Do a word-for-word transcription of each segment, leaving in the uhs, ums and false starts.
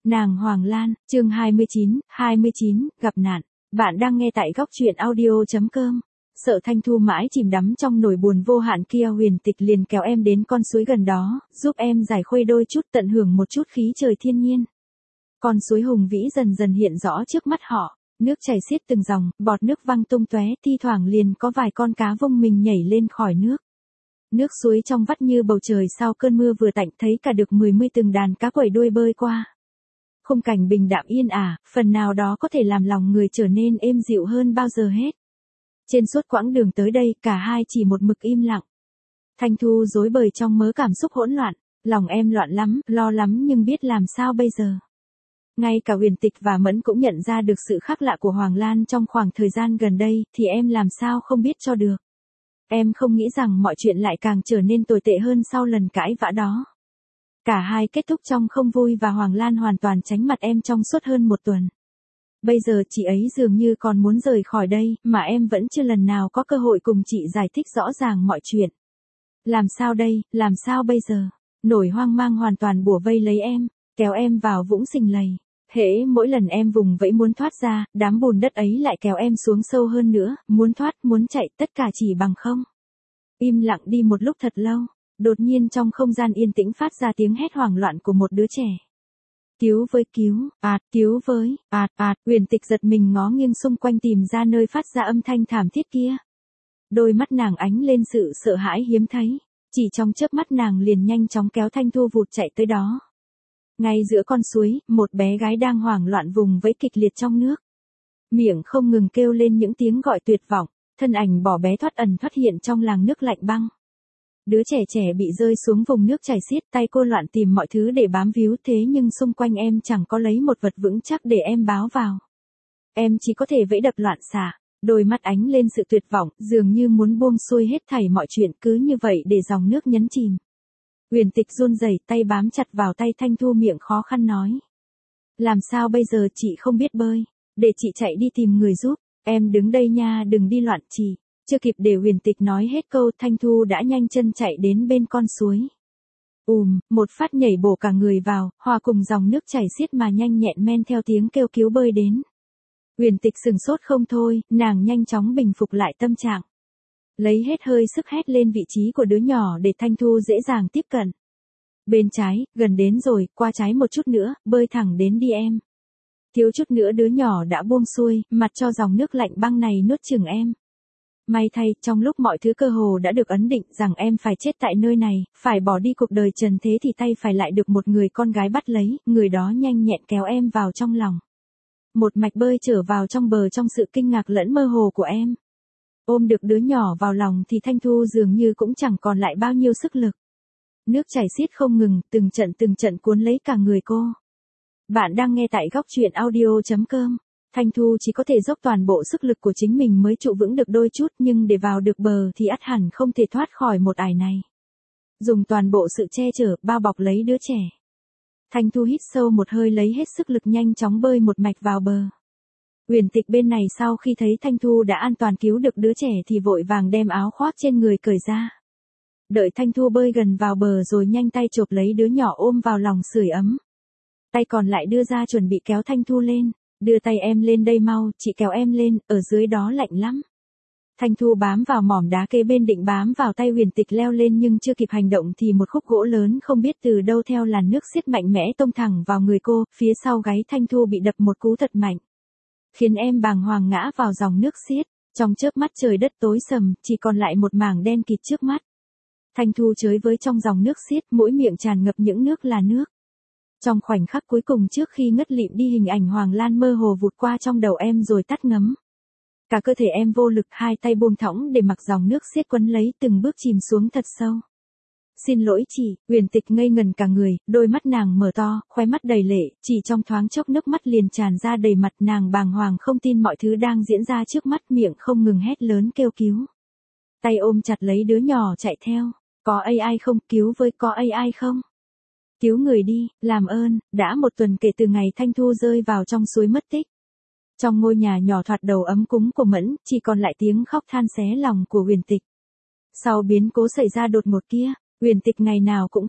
Nàng Hoàng Lan, chương hai mươi chín, hai mươi chín, gặp nạn. Bạn đang nghe tại góc truyện audio chấm com. Sợ Thanh Thu mãi chìm đắm trong nỗi buồn vô hạn kia, Huyền Tịch liền kéo em đến con suối gần đó, giúp em giải khuây đôi chút, tận hưởng một chút khí trời thiên nhiên. Con suối hùng vĩ dần dần hiện rõ trước mắt họ, nước chảy xiết từng dòng, bọt nước văng tung tóe, thi thoảng liền có vài con cá vông mình nhảy lên khỏi nước. Nước suối trong vắt như bầu trời sau cơn mưa vừa tạnh, thấy cả được mười mươi từng đàn cá quẩy đuôi bơi qua. Khung cảnh bình đạm yên ả, phần nào đó có thể làm lòng người trở nên êm dịu hơn bao giờ hết. Trên suốt quãng đường tới đây, cả hai chỉ một mực im lặng. Thanh Thu rối bời trong mớ cảm xúc hỗn loạn, lòng em loạn lắm, lo lắm nhưng biết làm sao bây giờ. Ngay cả Huyền Tịch và Mẫn cũng nhận ra được sự khác lạ của Hoàng Lan trong khoảng thời gian gần đây, thì em làm sao không biết cho được. Em không nghĩ rằng mọi chuyện lại càng trở nên tồi tệ hơn sau lần cãi vã đó. Cả hai kết thúc trong không vui và Hoàng Lan hoàn toàn tránh mặt em trong suốt hơn một tuần. Bây giờ chị ấy dường như còn muốn rời khỏi đây, mà em vẫn chưa lần nào có cơ hội cùng chị giải thích rõ ràng mọi chuyện. Làm sao đây, làm sao bây giờ? Nỗi hoang mang hoàn toàn bủa vây lấy em, kéo em vào vũng sình lầy. Hễ mỗi lần em vùng vẫy muốn thoát ra, đám bùn đất ấy lại kéo em xuống sâu hơn nữa, muốn thoát, muốn chạy, tất cả chỉ bằng không. Im lặng đi một lúc thật lâu, đột nhiên trong không gian yên tĩnh phát ra tiếng hét hoảng loạn của một đứa trẻ. Cứu với, cứu, ạt, cứu với, ạt, ạt, Huyền Tịch giật mình ngó nghiêng xung quanh tìm ra nơi phát ra âm thanh thảm thiết kia. Đôi mắt nàng ánh lên sự sợ hãi hiếm thấy, chỉ trong chớp mắt nàng liền nhanh chóng kéo Thanh Thu vụt chạy tới đó. Ngay giữa con suối, một bé gái đang hoảng loạn vùng vẫy kịch liệt trong nước. Miệng không ngừng kêu lên những tiếng gọi tuyệt vọng, thân ảnh bỏ bé thoát ẩn thoát hiện trong làng nước lạnh băng. Đứa trẻ trẻ bị rơi xuống vùng nước chảy xiết, tay cô loạn tìm mọi thứ để bám víu, thế nhưng xung quanh em chẳng có lấy một vật vững chắc để em bám vào. Em chỉ có thể vẫy đập loạn xạ, đôi mắt ánh lên sự tuyệt vọng, dường như muốn buông xuôi hết thảy mọi chuyện cứ như vậy để dòng nước nhấn chìm. Huyền Tịch run rẩy, tay bám chặt vào tay Thanh Thu, miệng khó khăn nói. Làm sao bây giờ, chị không biết bơi, để chị chạy đi tìm người giúp, em đứng đây nha, đừng đi loạn chị. Chưa kịp để Huyền Tịch nói hết câu, Thanh Thu đã nhanh chân chạy đến bên con suối. Ùm, một phát nhảy bổ cả người vào, hòa cùng dòng nước chảy xiết mà nhanh nhẹn men theo tiếng kêu cứu bơi đến. Huyền Tịch sừng sốt không thôi, nàng nhanh chóng bình phục lại tâm trạng. Lấy hết hơi sức hét lên vị trí của đứa nhỏ để Thanh Thu dễ dàng tiếp cận. Bên trái, gần đến rồi, qua trái một chút nữa, bơi thẳng đến đi em. Thiếu chút nữa đứa nhỏ đã buông xuôi, mặt cho dòng nước lạnh băng này nuốt chửng em. May thay, trong lúc mọi thứ cơ hồ đã được ấn định rằng em phải chết tại nơi này, phải bỏ đi cuộc đời trần thế, thì tay phải lại được một người con gái bắt lấy, người đó nhanh nhẹn kéo em vào trong lòng. Một mạch bơi trở vào trong bờ trong sự kinh ngạc lẫn mơ hồ của em. Ôm được đứa nhỏ vào lòng thì Thanh Thu dường như cũng chẳng còn lại bao nhiêu sức lực. Nước chảy xiết không ngừng, từng trận từng trận cuốn lấy cả người cô. Bạn đang nghe tại góc truyện audio chấm com. Thanh Thu chỉ có thể dốc toàn bộ sức lực của chính mình mới trụ vững được đôi chút, nhưng để vào được bờ thì ắt hẳn không thể thoát khỏi một ải này. Dùng toàn bộ sự che chở, bao bọc lấy đứa trẻ. Thanh Thu hít sâu một hơi, lấy hết sức lực nhanh chóng bơi một mạch vào bờ. Huyền Tịch bên này sau khi thấy Thanh Thu đã an toàn cứu được đứa trẻ thì vội vàng đem áo khoác trên người cởi ra. Đợi Thanh Thu bơi gần vào bờ rồi nhanh tay chộp lấy đứa nhỏ ôm vào lòng sưởi ấm. Tay còn lại đưa ra chuẩn bị kéo Thanh Thu lên. Đưa tay em lên đây mau, chị kéo em lên, ở dưới đó lạnh lắm. Thanh Thu bám vào mỏm đá kế bên định bám vào tay Huyền Tịch leo lên, nhưng chưa kịp hành động thì một khúc gỗ lớn không biết từ đâu theo làn nước xiết mạnh mẽ tông thẳng vào người cô, phía sau gáy Thanh Thu bị đập một cú thật mạnh. Khiến em bàng hoàng ngã vào dòng nước xiết, trong chớp mắt trời đất tối sầm, chỉ còn lại một mảng đen kịt trước mắt. Thanh Thu chới với trong dòng nước xiết, mỗi miệng tràn ngập những nước là nước. Trong khoảnh khắc cuối cùng trước khi ngất lịm đi, hình ảnh Hoàng Lan mơ hồ vụt qua trong đầu em rồi tắt ngấm. Cả cơ thể em vô lực, hai tay buông thõng để mặc dòng nước xiết quấn lấy, từng bước chìm xuống thật sâu. Xin lỗi chị, Huyền Tịch ngây ngần cả người, đôi mắt nàng mở to, khóe mắt đầy lệ, chỉ trong thoáng chốc nước mắt liền tràn ra đầy mặt, nàng bàng hoàng không tin mọi thứ đang diễn ra trước mắt, miệng không ngừng hét lớn kêu cứu. Tay ôm chặt lấy đứa nhỏ chạy theo, có ai ai không, cứu với, có ai ai không? Cứu người đi, làm ơn, đã một tuần kể từ ngày Thanh Thu rơi vào trong suối mất tích. Trong ngôi nhà nhỏ thoạt đầu ấm cúng của Mẫn, chỉ còn lại tiếng khóc than xé lòng của Huyền Tịch. Sau biến cố xảy ra đột ngột kia, Huyền Tịch ngày nào cũng khóc,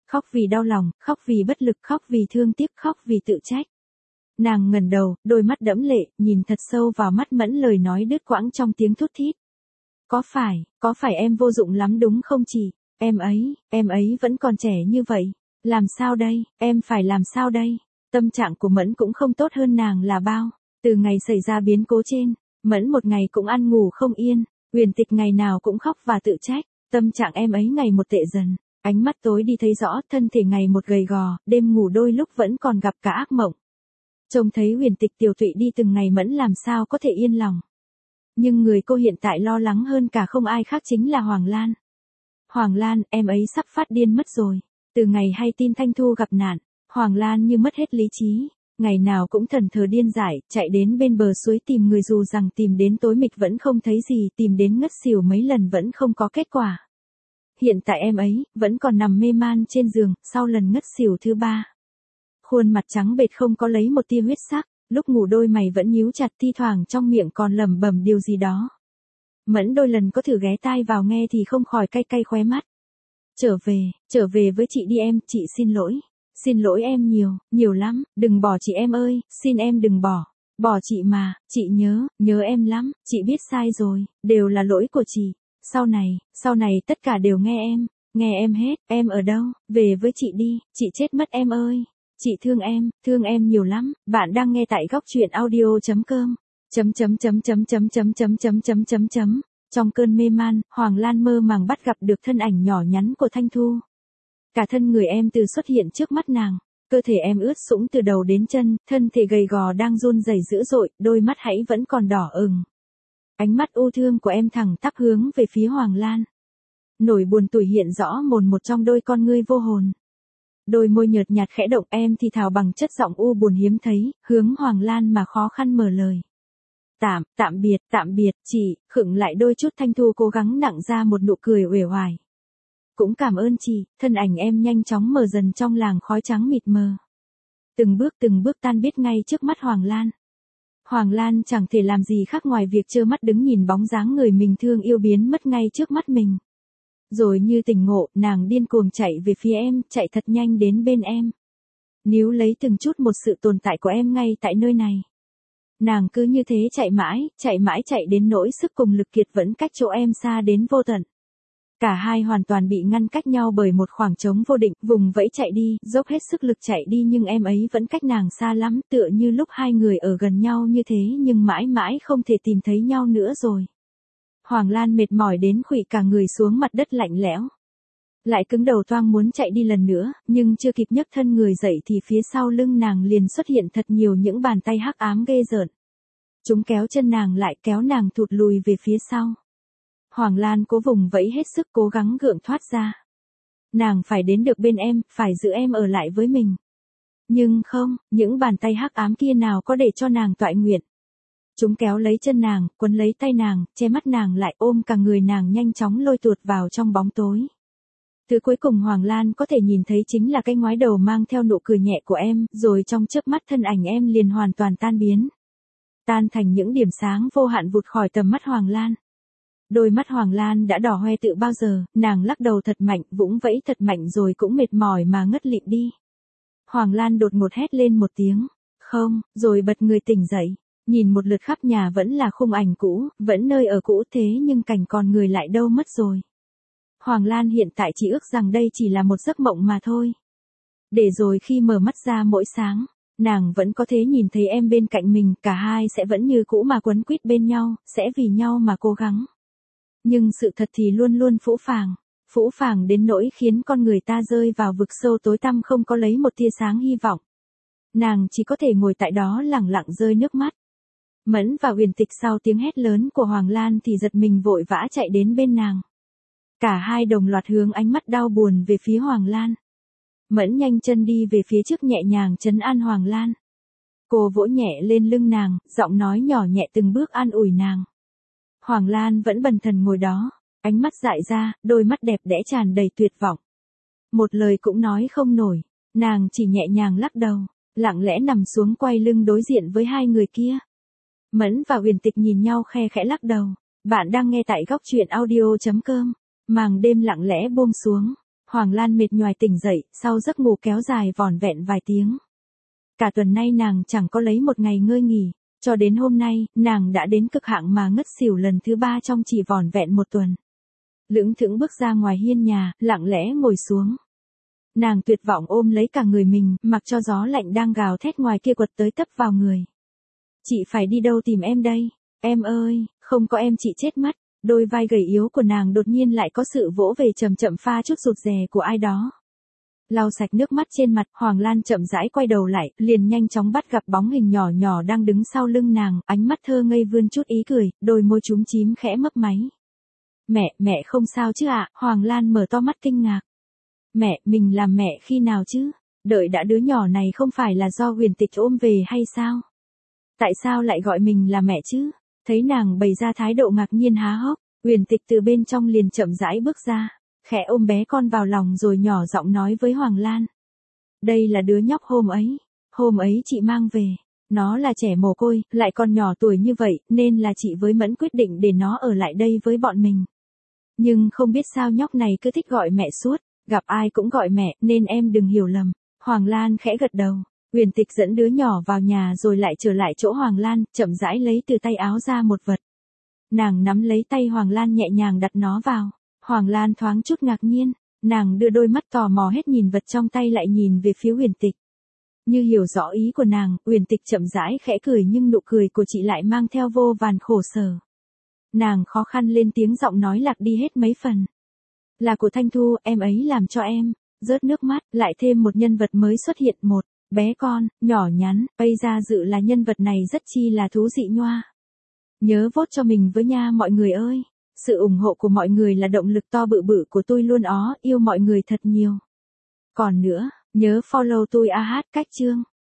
Khóc vì đau lòng, khóc vì bất lực, khóc vì thương tiếc, khóc vì tự trách. Nàng ngẩng đầu, đôi mắt đẫm lệ, nhìn thật sâu vào mắt Mẫn, lời nói đứt quãng trong tiếng thút thít. Có phải, có phải em vô dụng lắm đúng không chị? Em ấy, em ấy vẫn còn trẻ như vậy. Làm sao đây, em phải làm sao đây? Tâm trạng của Mẫn cũng không tốt hơn nàng là bao. Từ ngày xảy ra biến cố trên, Mẫn một ngày cũng ăn ngủ không yên, Huyền Tịch ngày nào cũng khóc và tự trách. Tâm trạng em ấy ngày một tệ dần, ánh mắt tối đi thấy rõ, thân thể ngày một gầy gò, đêm ngủ đôi lúc vẫn còn gặp cả ác mộng. Trông thấy Huyền Tịch tiều tụy đi từng ngày, Mẫn làm sao có thể yên lòng. Nhưng người cô hiện tại lo lắng hơn cả không ai khác chính là Hoàng Lan. Hoàng Lan, em ấy sắp phát điên mất rồi. Từ ngày hay tin Thanh Thu gặp nạn, Hoàng Lan như mất hết lý trí, ngày nào cũng thần thờ điên dại, chạy đến bên bờ suối tìm người, dù rằng tìm đến tối mịt vẫn không thấy gì, tìm đến ngất xỉu mấy lần vẫn không có kết quả. Hiện tại em ấy vẫn còn nằm mê man trên giường, sau lần ngất xỉu thứ ba. Khuôn mặt trắng bệch không có lấy một tia huyết sắc, lúc ngủ đôi mày vẫn nhíu chặt, thi thoảng trong miệng còn lẩm bẩm điều gì đó. Mẫn đôi lần có thử ghé tai vào nghe thì không khỏi cay cay khóe mắt. Trở về, trở về với chị đi em, chị xin lỗi. Xin lỗi em nhiều, nhiều lắm, đừng bỏ chị em ơi, xin em đừng bỏ. Bỏ chị mà, chị nhớ, nhớ em lắm, chị biết sai rồi, đều là lỗi của chị. Sau này, sau này tất cả đều nghe em, nghe em hết, em ở đâu, về với chị đi, chị chết mất em ơi. Chị thương em, thương em nhiều lắm. Bạn đang nghe tại góc truyện audio chấm com. Chấm chấm chấm chấm chấm chấm chấm chấm chấm chấm chấm. Trong cơn mê man, Hoàng Lan mơ màng bắt gặp được thân ảnh nhỏ nhắn của Thanh Thu. Cả thân người em từ xuất hiện trước mắt nàng, cơ thể em ướt sũng từ đầu đến chân, thân thể gầy gò đang run rẩy dữ dội, đôi mắt hãy vẫn còn đỏ ửng. Ánh mắt u thương của em thẳng tắp hướng về phía Hoàng Lan. Nỗi buồn tủi hiện rõ mồn một trong đôi con ngươi vô hồn. Đôi môi nhợt nhạt khẽ động, em thì thào bằng chất giọng u buồn hiếm thấy, hướng Hoàng Lan mà khó khăn mở lời. Tạm, tạm biệt, tạm biệt, chị, khựng lại đôi chút. Thanh Thu cố gắng nặng ra một nụ cười uể oải. Cũng cảm ơn chị, thân ảnh em nhanh chóng mờ dần trong làng khói trắng mịt mờ. Từng bước từng bước tan biết ngay trước mắt Hoàng Lan. Hoàng Lan chẳng thể làm gì khác ngoài việc trơ mắt đứng nhìn bóng dáng người mình thương yêu biến mất ngay trước mắt mình. Rồi như tỉnh ngộ, nàng điên cuồng chạy về phía em, chạy thật nhanh đến bên em. Níu lấy từng chút một sự tồn tại của em ngay tại nơi này. Nàng cứ như thế chạy mãi, chạy mãi chạy đến nỗi sức cùng lực kiệt vẫn cách chỗ em xa đến vô tận. Cả hai hoàn toàn bị ngăn cách nhau bởi một khoảng trống vô định, vùng vẫy chạy đi, dốc hết sức lực chạy đi nhưng em ấy vẫn cách nàng xa lắm, tựa như lúc hai người ở gần nhau như thế nhưng mãi mãi không thể tìm thấy nhau nữa rồi. Hoàng Lan mệt mỏi đến khuỵu cả người xuống mặt đất lạnh lẽo. Lại cứng đầu toang muốn chạy đi lần nữa, nhưng chưa kịp nhấc thân người dậy thì phía sau lưng nàng liền xuất hiện thật nhiều những bàn tay hắc ám ghê rợn. Chúng kéo chân nàng lại, kéo nàng thụt lùi về phía sau. Hoàng Lan cố vùng vẫy hết sức, cố gắng gượng thoát ra. Nàng phải đến được bên em, phải giữ em ở lại với mình. Nhưng không, những bàn tay hắc ám kia nào có để cho nàng toại nguyện. Chúng kéo lấy chân nàng, quấn lấy tay nàng, che mắt nàng lại, ôm cả người nàng nhanh chóng lôi tuột vào trong bóng tối. Thứ cuối cùng Hoàng Lan có thể nhìn thấy chính là cái ngoái đầu mang theo nụ cười nhẹ của em, rồi trong chớp mắt thân ảnh em liền hoàn toàn tan biến. Tan thành những điểm sáng vô hạn vụt khỏi tầm mắt Hoàng Lan. Đôi mắt Hoàng Lan đã đỏ hoe tự bao giờ, nàng lắc đầu thật mạnh, vũng vẫy thật mạnh rồi cũng mệt mỏi mà ngất lịm đi. Hoàng Lan đột ngột hét lên một tiếng, không, rồi bật người tỉnh dậy. Nhìn một lượt khắp nhà vẫn là khung ảnh cũ, vẫn nơi ở cũ thế nhưng cảnh còn người lại đâu mất rồi. Hoàng Lan hiện tại chỉ ước rằng đây chỉ là một giấc mộng mà thôi. Để rồi khi mở mắt ra mỗi sáng, nàng vẫn có thể nhìn thấy em bên cạnh mình, cả hai sẽ vẫn như cũ mà quấn quýt bên nhau, sẽ vì nhau mà cố gắng. Nhưng sự thật thì luôn luôn phũ phàng, phũ phàng đến nỗi khiến con người ta rơi vào vực sâu tối tăm không có lấy một tia sáng hy vọng. Nàng chỉ có thể ngồi tại đó lẳng lặng rơi nước mắt. Mẫn và Huyền Tịch sau tiếng hét lớn của Hoàng Lan thì giật mình vội vã chạy đến bên nàng. Cả hai đồng loạt hướng ánh mắt đau buồn về phía Hoàng Lan. Mẫn nhanh chân đi về phía trước nhẹ nhàng trấn an Hoàng Lan. Cô vỗ nhẹ lên lưng nàng, giọng nói nhỏ nhẹ từng bước an ủi nàng. Hoàng Lan vẫn bần thần ngồi đó, ánh mắt dại ra, đôi mắt đẹp đẽ tràn đầy tuyệt vọng. Một lời cũng nói không nổi, nàng chỉ nhẹ nhàng lắc đầu, lặng lẽ nằm xuống quay lưng đối diện với hai người kia. Mẫn và Huyền Tịch nhìn nhau khe khẽ lắc đầu. Bạn đang nghe tại góc truyện audio chấm com. Màn đêm lặng lẽ buông xuống. Hoàng Lan mệt nhoài tỉnh dậy, sau giấc ngủ kéo dài vỏn vẹn vài tiếng. Cả tuần nay nàng chẳng có lấy một ngày ngơi nghỉ, cho đến hôm nay, nàng đã đến cực hạn mà ngất xỉu lần thứ ba trong chỉ vỏn vẹn một tuần. Lững thững bước ra ngoài hiên nhà, lặng lẽ ngồi xuống. Nàng tuyệt vọng ôm lấy cả người mình, mặc cho gió lạnh đang gào thét ngoài kia quật tới tấp vào người. Chị phải đi đâu tìm em đây? Em ơi, không có em chị chết mất. Đôi vai gầy yếu của nàng đột nhiên lại có sự vỗ về chậm chậm pha chút rụt rè của ai đó. Lau sạch nước mắt trên mặt, Hoàng Lan chậm rãi quay đầu lại, liền nhanh chóng bắt gặp bóng hình nhỏ nhỏ đang đứng sau lưng nàng, ánh mắt thơ ngây vươn chút ý cười, đôi môi chúm chím khẽ mấp máy. Mẹ, mẹ không sao chứ ạ? Hoàng Lan mở to mắt kinh ngạc. Mẹ, mình làm mẹ khi nào chứ? Đợi đã, đứa nhỏ này không phải là do Huyền Tịch ôm về hay sao? Tại sao lại gọi mình là mẹ chứ? Thấy nàng bày ra thái độ ngạc nhiên há hốc, Huyền Tịch từ bên trong liền chậm rãi bước ra, khẽ ôm bé con vào lòng rồi nhỏ giọng nói với Hoàng Lan. Đây là đứa nhóc hôm ấy, hôm ấy chị mang về. Nó là trẻ mồ côi, lại còn nhỏ tuổi như vậy, nên là chị với Mẫn quyết định để nó ở lại đây với bọn mình. Nhưng không biết sao nhóc này cứ thích gọi mẹ suốt, gặp ai cũng gọi mẹ, nên em đừng hiểu lầm. Hoàng Lan khẽ gật đầu. Huyền Tịch dẫn đứa nhỏ vào nhà rồi lại trở lại chỗ Hoàng Lan, chậm rãi lấy từ tay áo ra một vật. Nàng nắm lấy tay Hoàng Lan nhẹ nhàng đặt nó vào. Hoàng Lan thoáng chút ngạc nhiên, nàng đưa đôi mắt tò mò hết nhìn vật trong tay lại nhìn về phía Huyền Tịch. Như hiểu rõ ý của nàng, Huyền Tịch chậm rãi khẽ cười nhưng nụ cười của chị lại mang theo vô vàn khổ sở. Nàng khó khăn lên tiếng, giọng nói lạc đi hết mấy phần. Là của Thanh Thu, em ấy làm cho em. Rớt nước mắt, lại thêm một nhân vật mới xuất hiện, một bé con, nhỏ nhắn, bây ra dự là nhân vật này rất chi là thú dị nhoa. Nhớ vote cho mình với nha mọi người ơi. Sự ủng hộ của mọi người là động lực to bự bự của tôi luôn ó, yêu mọi người thật nhiều. Còn nữa, nhớ follow tôi a hát cách chương.